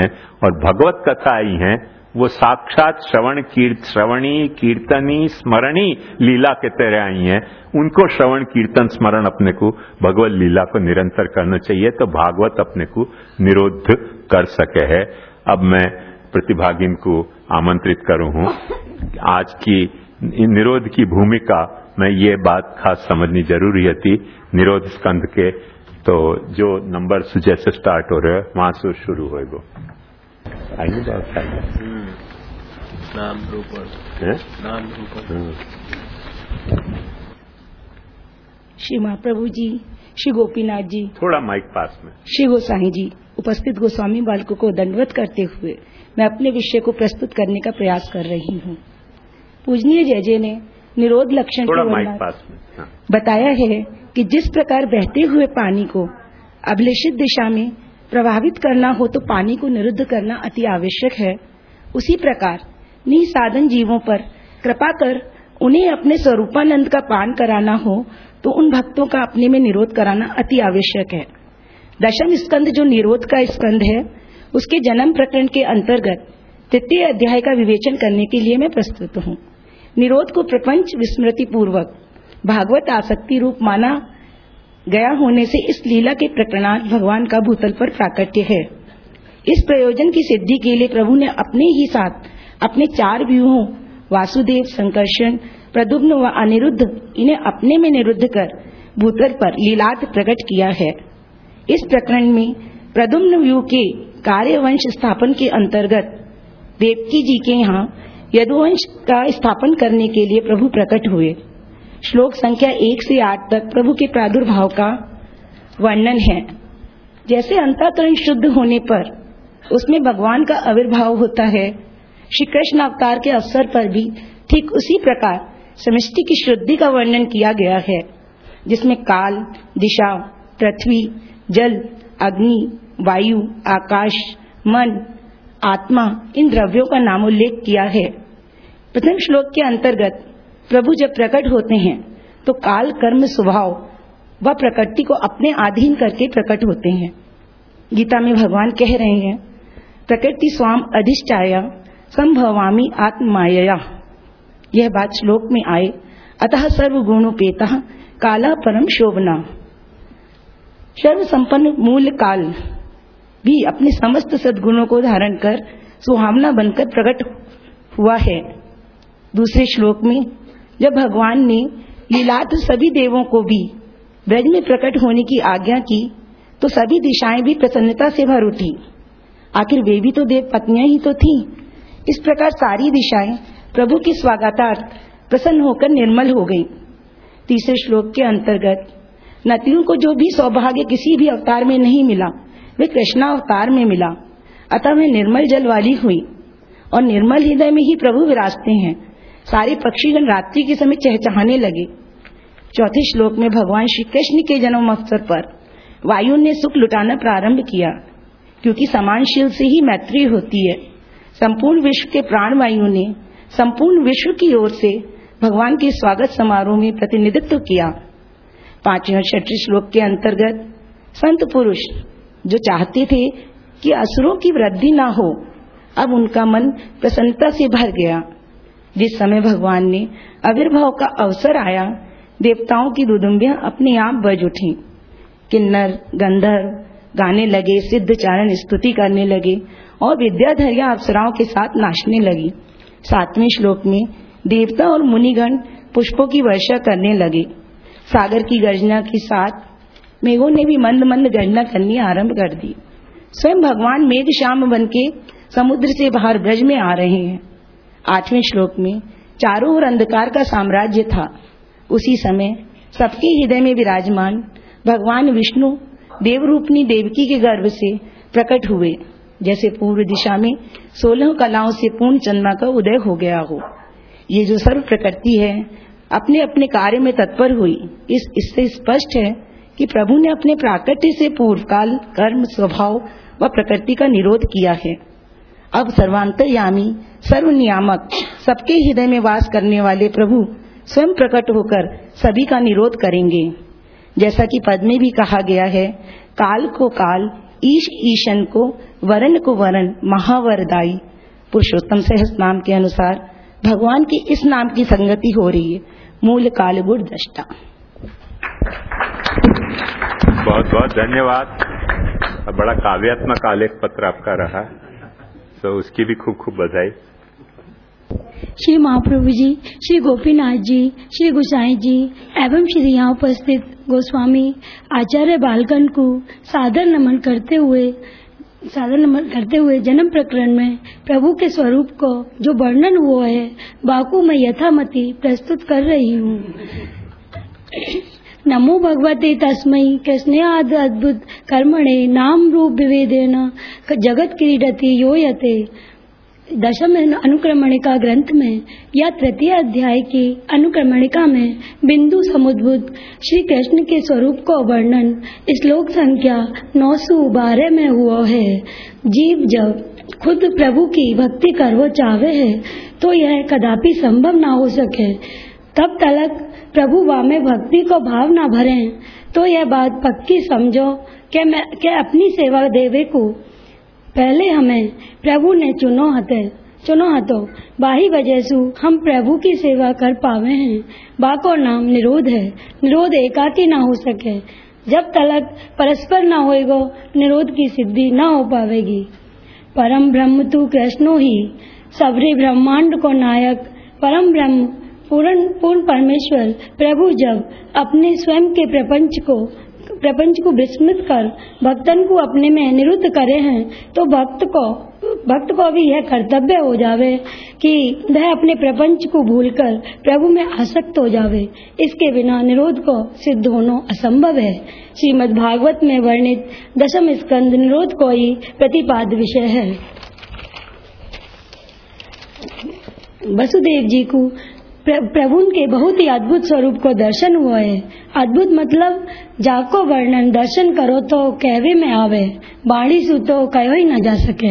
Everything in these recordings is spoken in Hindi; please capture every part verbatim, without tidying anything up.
हैं और भगवत कथा आई हैं वो साक्षात श्रवण कीर्त श्रवणी कीर्तनी स्मरणी लीला के तरह आई हैं। उनको श्रवण कीर्तन स्मरण अपने को भगवत लीला को निरंतर करना चाहिए तो भागवत अपने को निरोध कर सके है। अब मैं प्रतिभागिन को आमंत्रित करूं हूं। आज की निरोध की भूमिका में ये बात खास समझनी जरूरी थी। निरोध स्कंद के तो जो नंबर जैसे स्टार्ट हो रहे हैं वहां से शुरू होएगा। आइए बात आइए नाम रूप नाम रूप। श्री महाप्रभु जी, श्री गोपीनाथ जी, थोड़ा माइक पास में, श्री गोसाई जी, उपस्थित गोस्वामी बालकों को दंडवत करते हुए मैं अपने विषय को प्रस्तुत करने का प्रयास कर रही हूँ। पूजनीय जयजय ने निरोध लक्षण थोड़ा के माइक वर्णन पास में हाँ। बताया है कि जिस प्रकार बहते हुए पानी को अभिलषित दिशा में प्रभावित करना हो तो पानी को निरुद्ध करना अति आवश्यक है, उसी प्रकार निसाधन जीवों पर कृपा कर उन्हें अपने स्वरूपानंद का पान कराना हो तो उन भक्तों का अपने में निरोध कराना अति आवश्यक है। दशम स्कंद जो निरोध का स्कंद है उसके जन्म प्रकरण के अंतर्गत तृतीय अध्याय का विवेचन करने के लिए मैं प्रस्तुत हूँ। निरोध को प्रपंच विस्मृति पूर्वक भागवत आसक्ति रूप माना गया होने से इस लीला के प्रकरणार्थ भगवान का भूतल पर प्राकट्य है। इस प्रयोजन की सिद्धि के लिए प्रभु ने अपने ही साथ अपने चार व्यूहों वासुदेव, संकर्षण, प्रद्युम्न व अनिरुद्ध इन्हें अपने में निरुद्ध कर भूतल पर लीलार्थ प्रकट किया है। इस प्रकरण में प्रद्युम्न व्यू के कार्यवंश स्थापन के अंतर्गत देवकी जी के यहाँ यदुवंश का स्थापन करने के लिए प्रभु प्रकट हुए। श्लोक संख्या एक से आठ तक प्रभु के प्रादुर्भाव का वर्णन है। जैसे अंतःकरण शुद्ध होने पर उसमें भगवान का आविर्भाव होता है, श्री कृष्ण अवतार के अवसर पर भी ठीक उसी प्रकार समष्टि की शुद्धि का वर्णन किया गया है, जिसमें काल, दिशा, पृथ्वी, जल, अग्नि, वायु, आकाश, मन, आत्मा इन द्रव्यों का नामोल्लेख किया है। प्रथम श्लोक के अंतर्गत प्रभु जब प्रकट होते हैं तो काल, कर्म, स्वभाव व प्रकृति को अपने अधीन करके प्रकट होते हैं। गीता में भगवान कह रहे हैं, प्रकृति स्वाम अधिष्ठाया संभवामी आत्माया। यह बात श्लोक में आए, अतः सर्वगुणोपेतः काला परम शोभना। सर्व संपन्न मूल काल भी अपने समस्त सद्गुणों को धारण कर सुहावना बनकर प्रकट हुआ है। दूसरे श्लोक में जब भगवान ने लीलार्थ सभी देवों को भी ब्रज में प्रकट होने की आज्ञा की तो सभी दिशाएं भी प्रसन्नता से भर उठी। आखिर वे भी तो देव पत्नियां ही तो थीं। इस प्रकार सारी दिशाएं प्रभु के स्वागतार्थ प्रसन्न होकर निर्मल हो गईं। तीसरे श्लोक के अंतर्गत नतियों को जो भी सौभाग्य किसी भी अवतार में नहीं मिला वे कृष्णा अवतार में मिला, अतः वे निर्मल जल वाली हुई और निर्मल हृदय में ही प्रभु विराजते हैं। सारे पक्षीगण रात्रि के समय चहचहाने लगे। चौथे श्लोक में भगवान श्री कृष्ण के जन्म अवसर पर वायु ने सुख लुटाना प्रारंभ किया, क्योंकि समानशील से ही मैत्री होती है। संपूर्ण विश्व के प्राण वायु ने संपूर्ण विश्व की ओर से भगवान के स्वागत समारोह में प्रतिनिधित्व किया। पांचवें और छठवें श्लोक के अंतर्गत संत पुरुष जो चाहते थे कि असुरों की वृद्धि ना हो, अब उनका मन प्रसन्नता से भर गया। जिस समय भगवान ने आविर्भाव का अवसर आया, देवताओं की दुदुम्बियां अपने आप बज उठी। किन्नर, गंधर्व गाने लगे, सिद्ध चारण स्तुति करने लगे और विद्याधरियां अप्सराओं के साथ नाचने लगी। सातवें श्लोक में देवता और मुनिगण पुष्पों की वर्षा करने लगे। सागर की गर्जना के साथ मेघों ने भी मंद मंद गर्जना करनी आरंभ कर दी। स्वयं भगवान मेघ श्याम बनके समुद्र से बाहर ब्रज में आ रहे हैं। आठवें श्लोक में चारों ओर अंधकार का साम्राज्य था। उसी समय सबके हृदय में विराजमान भगवान विष्णु देवरूपनी देवकी के गर्भ से प्रकट हुए, जैसे पूर्व दिशा में सोलह कलाओं से पूर्ण चंद्रमा का उदय हो गया हो। ये जो सर्व प्रकृति है अपने अपने कार्य में तत्पर हुई। इस इससे स्पष्ट है कि प्रभु ने अपने प्राकट्य से पूर्व काल, कर्म, स्वभाव व प्रकृति का निरोध किया है। अब सर्वांतर्यामी, सर्वनियामक, सबके हृदय में वास करने वाले प्रभु स्वयं प्रकट होकर सभी का निरोध करेंगे। जैसा कि पद में भी कहा गया है, काल को काल, ईश ईशन को वरण को वरण महावरदाई। पुरुषोत्तम सहस्त्र नाम के अनुसार भगवान की इस नाम की संगति हो रही है। मूल काल गुण दृष्टा। बहुत बहुत धन्यवाद। बड़ा काव्यात्मक आलेख पत्र आपका रहा, तो उसकी भी खूब खूब बधाई। श्री महाप्रभु जी, श्री गोपीनाथ जी, श्री गोसाई जी एवं श्री यहाँ उपस्थित गोस्वामी आचार्य बालकन को सादर नमन करते हुए सादर नमन करते हुए जन्म प्रकरण में प्रभु के स्वरूप को जो वर्णन हुआ है बाकू में यथामति प्रस्तुत कर रही हूँ। नमो भगवते तस्मै कृष्णयाद अद्भुत कर्मणे नाम रूप विवेदेन जगत क्रीडति यो यते। दशम अनुक्रमणिका ग्रंथ में या तृतीय अध्याय की अनुक्रमणिका में बिंदु समुद्भुत श्री कृष्ण के स्वरूप को वर्णन श्लोक संख्या नौ सौ बारह में हुआ है। जीव जब खुद प्रभु की भक्ति करवो चाहे है तो यह कदापि संभव ना हो सके। तब तलक प्रभु वामे भक्ति को भाव ना भरे तो यह बात पक्की समझो कि मैं कि अपनी सेवा देवे को पहले हमें प्रभु ने चुनो हते चुनो हतो बाही वजह से हम प्रभु की सेवा कर पावे हैं। बाको नाम निरोध है। निरोध एकाकी ना हो सके। जब तलक परस्पर ना होएगो निरोध की सिद्धि ना हो पावेगी। परम ब्रह्म तू कृष्णो ही सबरे ब्रह्मांड को नायक परम ब्रह्म पूर्ण पूर्ण परमेश्वर प्रभु जब अपने स्वयं के प्रपंच को प्रपंच को विस्मृत कर भक्तन को अपने में निरुद्ध करे हैं तो भक्त को भक्त को भी यह कर्तव्य हो जावे कि वह अपने प्रपंच को भूलकर प्रभु में आसक्त हो जावे। इसके बिना निरोध को सिद्ध होना असंभव है। श्रीमद् भागवत में वर्णित दशम स्कंद निरोध को ही प्रतिपाद्य विषय है। वसुदेव जी को प्रभु के बहुत ही अद्भुत स्वरूप को दर्शन हुआ है। अद्भुत मतलब जाको वर्णन दर्शन करो तो कहवे में आवे, बाणी सु तो कहो ही न जा सके।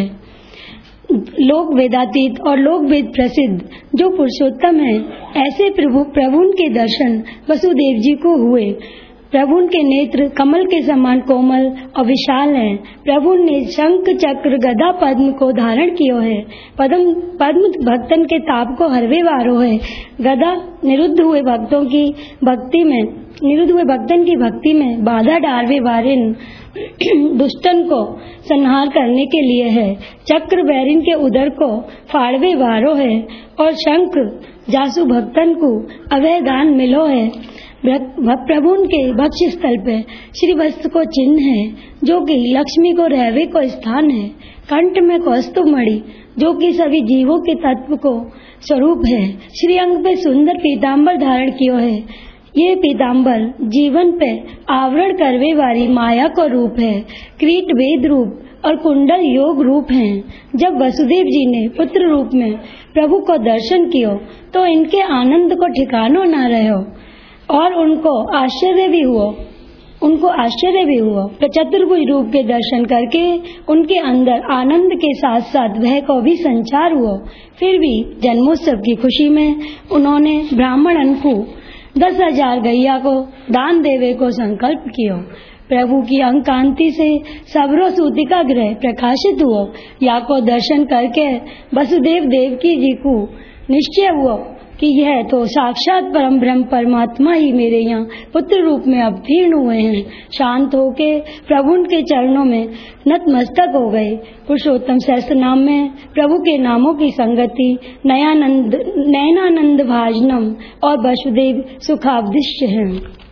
लोक वेदातीत और लोक वेद प्रसिद्ध जो पुरुषोत्तम है ऐसे प्रभु प्रभु के दर्शन वसुदेव जी को हुए। प्रभु के नेत्र कमल के समान कोमल और विशाल हैं। प्रभु ने शंख चक्र गदा पद्म को धारण किया है। पद्म पद्म भक्तन के ताप को हरवे वारो है। गदा निरुद्ध हुए भक्तों की भक्ति में निरुद्ध हुए भक्तन की भक्ति में बाधा डालवे वारिन दुष्टन को संहार करने के लिए है। चक्र बैरिन के उदर को फाड़वे वारो है और शंख जासु भक्तन को अवय दान मिलो है। प्रभु के भक्ष स्थल पे श्री वस्त्र को चिन्ह है जो कि लक्ष्मी को रहवे को स्थान है। कंठ में कौस्तुभ मणि जो कि सभी जीवों के तत्व को स्वरूप है। श्री अंग पे सुंदर पीताम्बर धारण किया है। ये पीताम्बर जीवन पे आवरण करवे वाली माया को रूप है। क्रीट वेद रूप और कुंडल योग रूप हैं। जब वसुदेव जी ने पुत्र रूप में प्रभु को दर्शन किया तो इनके आनंद को ठिकानो न रहो और उनको आश्चर्य भी हुआ उनको आश्चर्य भी हुआ। चतुर्भुज रूप के दर्शन करके उनके अंदर आनंद के साथ साथ वह को भी संचार हुआ। फिर भी जन्मोत्सव की खुशी में उन्होंने ब्राह्मण को दस हजार गैया को दान देवे को संकल्प किया। प्रभु की अंग कांति से सबरो सूतिका ग्रह प्रकाशित हुआ। या को दर्शन करके वसुदेव देवकी जी को निश्चय हुआ कि यह तो साक्षात परम ब्रह्म परमात्मा ही मेरे यहाँ पुत्र रूप में अवतीर्ण हुए हैं। शांत होके प्रभु के चरणों में नतमस्तक हो गए। पुरुषोत्तम सहस्त्र नाम में प्रभु के नामों की संगति नयानंद नयनानंद भाजनम और वसुदेव सुखावदिश्य है।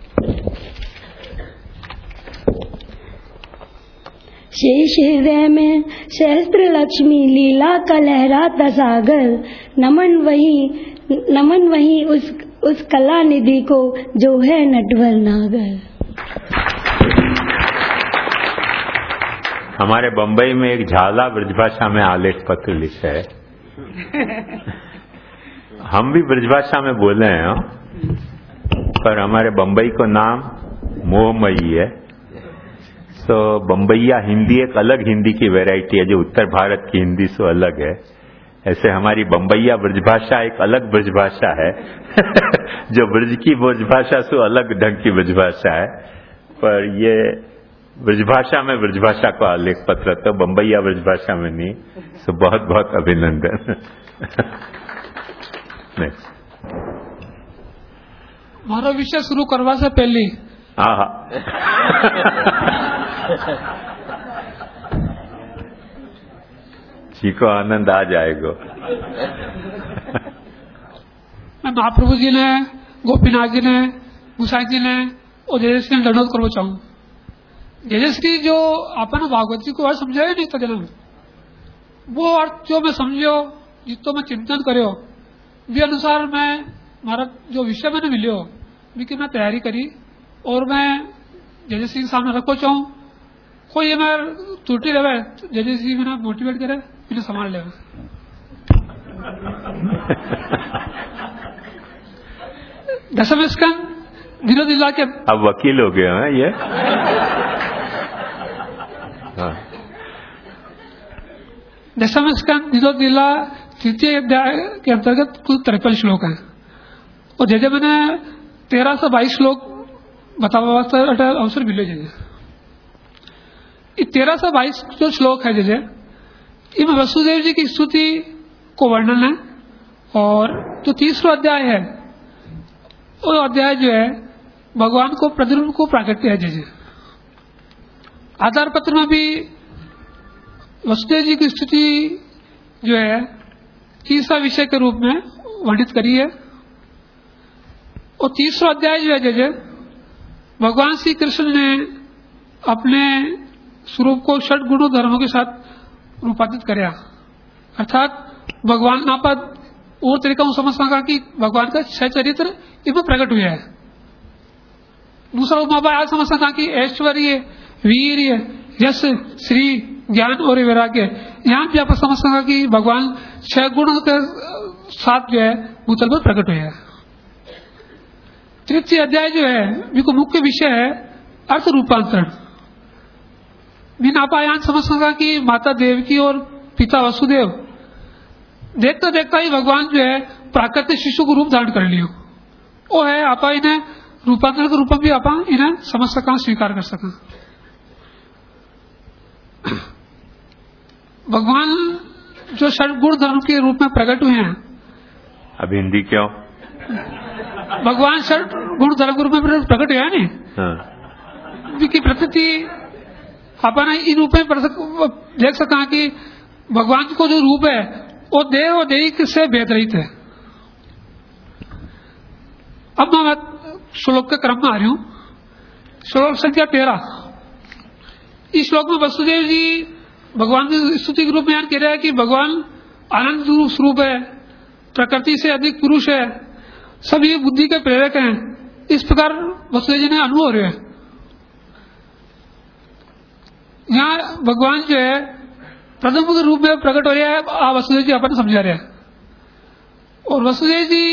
शेष हृदय में सहस्त्र लक्ष्मी लीला का लहराता सागर नमन वही नमन वही उस उस कला निधि को जो है नटवर नागर। हमारे बंबई में एक झाला ब्रजभाषा में आलेख पत्र लिखा है। हम भी ब्रजभाषा में बोले हैं पर हमारे बंबई को नाम मोहमयी है। तो बम्बईया हिंदी एक अलग हिंदी की वैरायटी है जो उत्तर भारत की हिंदी से अलग है। ऐसे हमारी बम्बईया ब्रजभाषा एक अलग ब्रजभाषा है जो ब्रज की ब्रजभाषा से अलग ढंग की ब्रजभाषा है। पर ये ब्रजभाषा में ब्रजभाषा का आलेख पत्र तो बम्बैया ब्रजभाषा में नहीं, सो बहुत बहुत अभिनंदन। नेक्स्ट मारो विषय शुरू करवा से पहले हाँ हाँ जी को आनंद आ जाएगा। मैं महाप्रभु जी ने, गोपीनाथ जी ने, गुसाई जी ने और जयश्री ने दंडोत करवा चाहूँ। जयश्री जो अपन भागवत जी को अर्थ समझाया नहीं था जन्म, वो अर्थ जो मैं समझो, जितो मैं चिंतन करो, वे अनुसार मैं मारा जो विषय मैंने मिलो भी मैं तैयारी करी और मैं जयश्री के सामने रखो चाहूँ। कोई ये मैं त्रुटि रहे जयश्री मैंने मोटिवेट करे, मैंने संभाल ले। दसम स्कंद दिनो दिला के अब वकील हो गए हैं ये। हाँ। दसम स्कंद दिनो दिला तृतीय अध्याय के अंतर्गत कुल तिरपन श्लोक हैं और जैसे मैंने तेरह से बाईस श्लोक बतावा अवसर मिले जैसे तेरह से बाईस जो श्लोक है जैसे इनमें वसुदेव जी की स्तुति को वर्णन है और जो तीसरा अध्याय है वो अध्याय जो है भगवान को प्रद्युम्न को प्राकट्य है। जैसे आधार पत्र में भी वसुदेव जी की स्तुति जो है तीसरा विषय के रूप में वर्णित करी है और तीसरा अध्याय जो है जैसे भगवान श्री कृष्ण ने अपने स्वरूप को षट गुणों धर्मों के साथ रूपांतरित कराया, अर्थात भगवान ना पर और तरीका हूं समझ सका कि भगवान का छह चरित्र इसमें प्रकट हुआ है। दूसरा उपमा आज समझ सका कि ऐश्वर्य, वीर्य, यश, श्री, ज्ञान और वैराग्य, यहाँ भी आप समझ सका कि भगवान छह गुणों के साथ जो है भूतल पर प्रकट हुआ है। तृतीय अध्याय जो है इनको मुख्य विषय है अर्थ रूपांतरण। बिन आपायान समझ सका कि माता देवकी और पिता वसुदेव देखता देखता ही भगवान जो है प्राकृतिक शिशु को रूप धारण कर लियो, वो है आपा इन्हें रूपांतरण के रूप में भी आपा इन्हें समझ सका, स्वीकार कर सका। भगवान जो षट गुण धर्म के रूप में प्रकट हुए हैं, अब हिंदी क्यों? भगवान षट गुण धर्म के रूप में प्रकट हुआ है नहीं हाँ। की प्रकृति अपन इन रूप में देख सका कि भगवान को जो रूप है वो देव और देवी से भेद रहित है। अब मैं श्लोक के क्रम में आ रही हूं। श्लोक संख्या तेरह। इस श्लोक में वसुदेव जी भगवान की स्तुति के रूप में कह रहे हैं कि भगवान आनंद स्वरूप है, प्रकृति से अधिक पुरुष है, सभी बुद्धि के प्रेरक हैं। इस प्रकार वसुदेव जी ने अनुभव हो रहे हैं। यहाँ भगवान जो है प्रथम के रूप में प्रकट हो रहा है, आप वसुदेव जी अपन समझा रहे हैं। और वसुदेव जी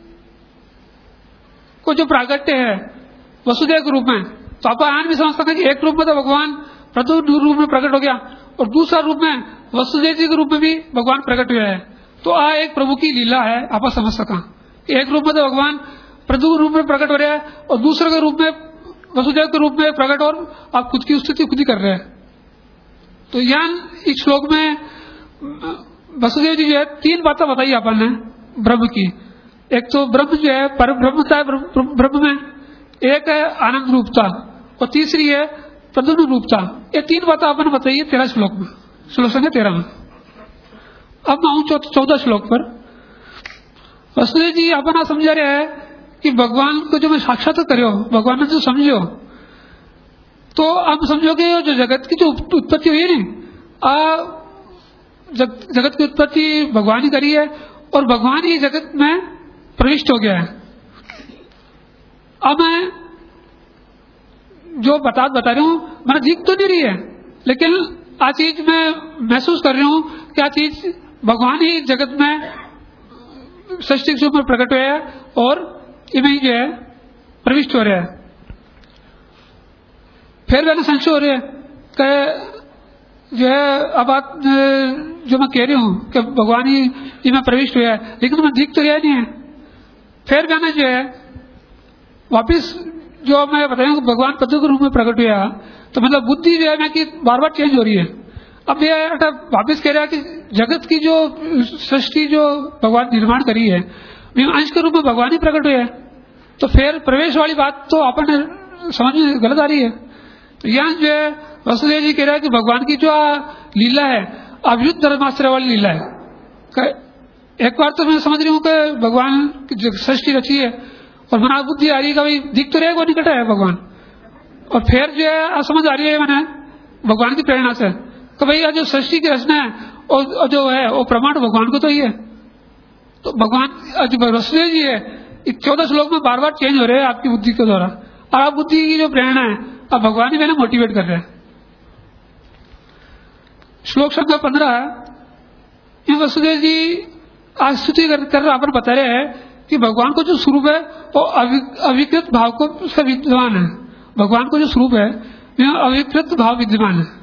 को जो प्राकट्य है वसुदेव के रूप में, तो आप यहाँ भी समझ सकते हैं कि एक रूप में तो भगवान प्रथम रूप में प्रकट हो गया और दूसरा रूप में वसुदेव जी के रूप में भी भगवान प्रकट हुआ है। तो आ एक प्रभु की लीला है, आप समझ सका। एक रूप में तो भगवान प्रथम रूप में प्रकट हो रहा है और दूसरे के रूप में वसुदेव के रूप में प्रकट, और आप खुद की स्तुति खुद ही कर रहे हैं। तो यहाँ इस श्लोक में वसुदेव जी जो है तीन बातें बताई अपन ने ब्रह्म की। एक तो ब्रह्म जो है पर ब्रह्मता है ब्रह्म में, एक है आनंद रूपता और तीसरी है प्रद्युम्न रूपता। ये तीन बातें अपन ने बताई है तेरह श्लोक में, श्लोक संख्या तेरह में। अब मैं आऊँ चौदह श्लोक पर। वसुदेव जी अपन समझा रहे हैं कि भगवान को जो मैं साक्षात करो, भगवान ने जो समझो, तो अब समझोगे जो जगत की जो उत्पत्ति हुई है ना, जग, जगत की उत्पत्ति भगवान ही करी है और भगवान ही जगत में प्रविष्ट हो गया है। अब मैं जो बता बता रही हूँ मैंने दिख तो नहीं रही है, लेकिन आ चीज मैं महसूस कर रही हूँ कि आ चीज भगवान ही जगत में सृष्टि के रूप में प्रकट हुआ है और इन्हें जो है प्रविष्ट हो रहा है। फिर मैंने संशय हो रहे हैं कि जो है अब बात जो मैं कह रही हूँ कि भगवान ही इनमें प्रविष्ट हुआ है, लेकिन मैं दिख तो रहा नहीं है। फिर मैंने जो है वापिस जो मैं बताया भगवान पति के रूप में प्रकट हुआ, तो मतलब बुद्धि जो है ना कि बार बार चेंज हो रही है। अब ये वापिस कह रहा है कि जगत की जो सृष्टि जो भगवान निर्माण करी है अंश के रूप में भगवान ही प्रकट हुए है, तो फिर प्रवेश वाली बात तो अपन समझ में गलत आ रही है। तो यहाँ जो है वसुदेव जी कह रहा है कि भगवान की जो लीला है अभियुक्त धर्माश्रय वाली लीला है। एक बार तो मैं समझ रही हूँ कि भगवान की सृष्टि रची है और मना बुद्धि आ रही है, कभी दिख तो रहेगा वो निकट है भगवान, और फिर जो है समझ आ रही है मैंने भगवान की प्रेरणा से कि भाई जो सृष्टि की रचना है और जो है वो प्रमाण भगवान को तो ही है। तो भगवान जो वसुदेव जी है चौदह श्लोक में बार बार चेंज हो रहे हैं आपकी बुद्धि के द्वारा, और आप बुद्धि की जो प्रेरणा है अब भगवान ही मैंने मोटिवेट कर रहे हैं। श्लोक संख्या पंद्रह वसुदेव जी आज स्तुति कर, कर अपन बता रहे हैं कि भगवान को जो स्वरूप है वो अविकृत भाव को विद्यमान है। भगवान को जो स्वरूप है वह अविकृत भाव विद्यमान है।